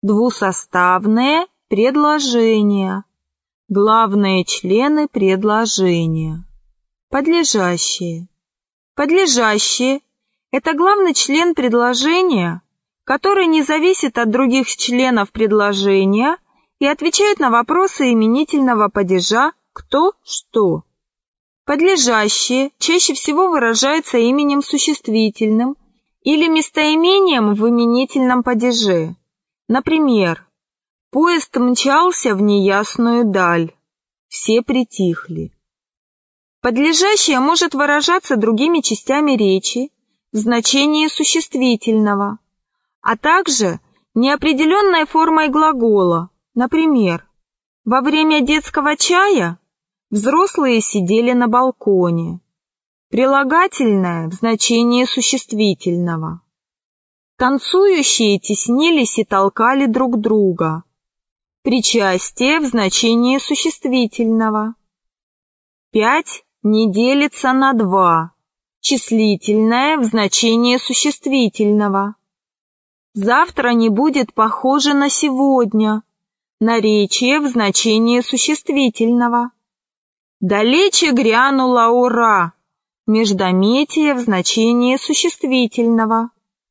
Двусоставные предложения. Главные члены предложения. Подлежащие. Подлежащие – это главный член предложения, который не зависит от других членов предложения и отвечает на вопросы именительного падежа «кто», «что». Подлежащие чаще всего выражаются именем существительным или местоимением в именительном падеже. Например, поезд мчался в неясную даль. Все притихли. Подлежащее может выражаться другими частями речи в значении существительного, а также неопределенной формой глагола. Например, во время детского чая взрослые сидели на балконе. Прилагательное в значении существительного. Танцующие теснились и толкали друг друга. Причастие в значении существительного. 5 не делится на 2. Числительное в значении существительного. Завтра не будет похоже на сегодня. Наречие в значении существительного. Далече грянула ура. Междометие в значении существительного.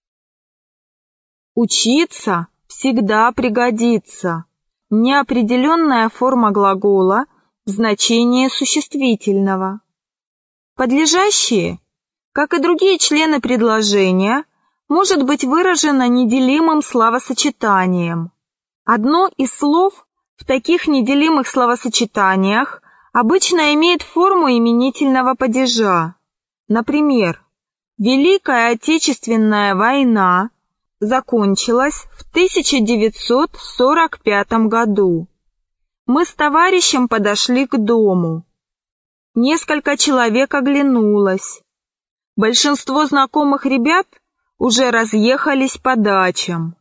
Учиться всегда пригодится. Неопределенная форма глагола в значении существительного. Подлежащие, как и другие члены предложения, может быть выражено неделимым словосочетанием. Одно из слов в таких неделимых словосочетаниях обычно имеет форму именительного падежа. Например, Великая Отечественная война закончилась в 1945 году. Мы с товарищем подошли к дому. Несколько человек оглянулось. Большинство знакомых ребят уже разъехались по дачам.